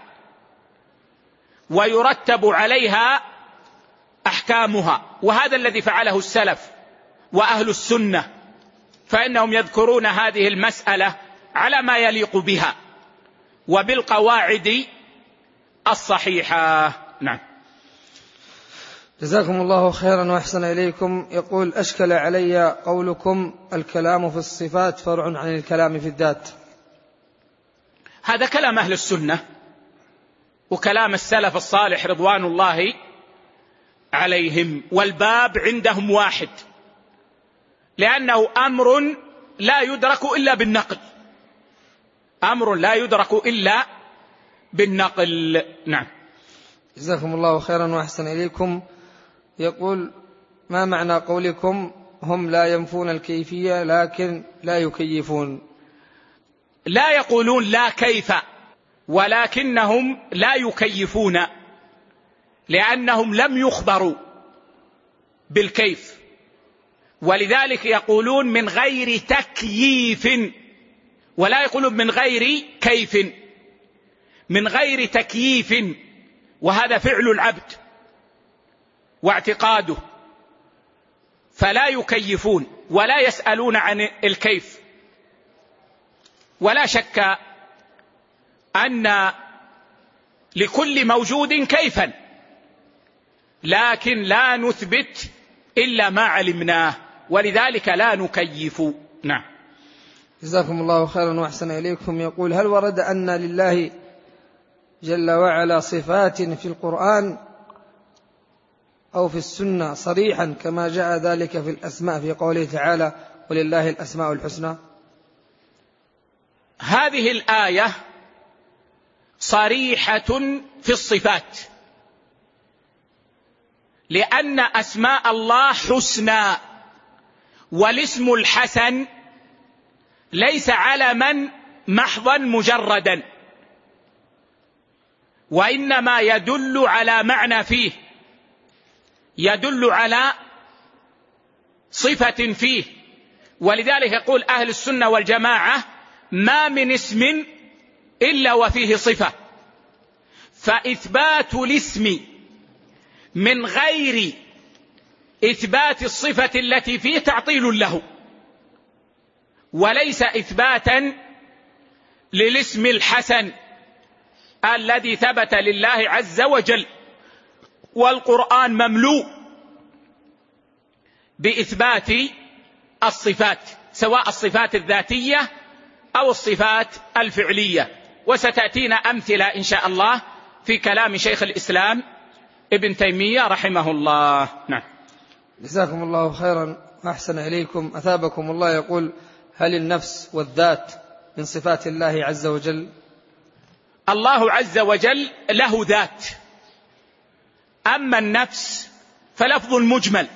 ويرتب عليها أحكامها. وهذا الذي فعله السلف وأهل السنة، فإنهم يذكرون هذه المسألة على ما يليق بها وبالقواعد الصحيحة. نعم. جزاكم الله خيرا وأحسن إليكم. يقول أشكل علي قولكم الكلام في الصفات فرع عن الكلام في الذات. هذا كلام أهل السنة وكلام السلف الصالح رضوان الله عليهم، والباب عندهم واحد، لأنه أمر لا يدرك إلا بالنقل، أمر لا يدرك إلا بالنقل. نعم. جزاكم الله خيرا وأحسن إليكم. يقول ما معنى قولكم هم لا ينفون الكيفية لكن لا يكيفون؟ لا يقولون لا كيف، ولكنهم لا يكيفون لأنهم لم يخبروا بالكيف، ولذلك يقولون من غير تكييف، ولا يقولون من غير كيف، من غير تكييف، وهذا فعل العبد واعتقاده، فلا يكيفون ولا يسألون عن الكيف. ولا شك أن لكل موجود كيفا، لكن لا نثبت إلا ما علمناه، ولذلك لا نكيف. نعم. جزاكم الله خيرا وأحسن إليكم. يقول هل ورد أن لله جل وعلا صفات في القرآن أو في السنة صريحا كما جاء ذلك في الأسماء في قوله تعالى ولله الأسماء الحسنى؟ هذه الآية صريحة في الصفات، لأن أسماء الله حسنى، والاسم الحسن ليس علما محضا مجردا، وإنما يدل على معنى فيه، يدل على صفة فيه. ولذلك يقول أهل السنة والجماعة ما من اسم إلا وفيه صفة، فإثبات الاسم من غير إثبات الصفة التي فيه تعطيل له، وليس إثباتا للاسم الحسن الذي ثبت لله عز وجل. والقرآن مملوء بإثبات الصفات، سواء الصفات الذاتية أو الصفات الفعلية، وستأتينا أمثلة إن شاء الله في كلام شيخ الإسلام ابن تيمية رحمه الله. نعم. جزاكم الله خيرا وأحسن إليكم. أثابكم الله. يقول هل النفس والذات من صفات الله عز وجل؟ الله عز وجل له ذات، أما النفس فلفظ مجمل،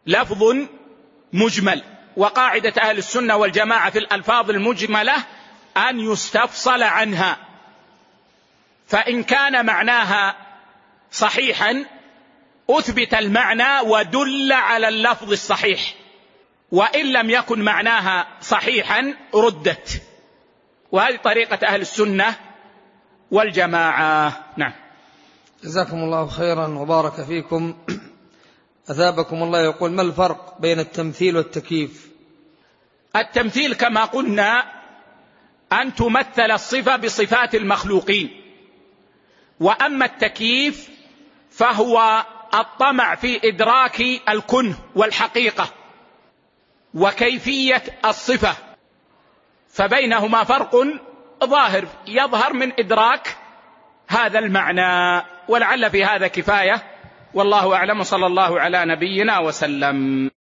لفظ مجمل. وقاعدة أهل السنة والجماعة في الألفاظ المجملة أن يستفصل عنها، فإن كان معناها صحيحا أثبت المعنى ودل على اللفظ الصحيح، وإن لم يكن معناها صحيحا ردت. وهذه طريقة أهل السنة والجماعة. نعم. جزاكم الله خيرا وبارك فيكم. أثابكم الله. يقول: ما الفرق بين التمثيل والتكييف؟ التمثيل كما قلنا أن تمثل الصفة بصفات المخلوقين، وأما التكييف فهو الطمع في إدراك الكنه والحقيقة وكيفية الصفة، فبينهما فرق ظاهر يظهر من إدراك هذا المعنى. ولعل في هذا كفاية، والله أعلم، صلى الله على نبينا وسلم.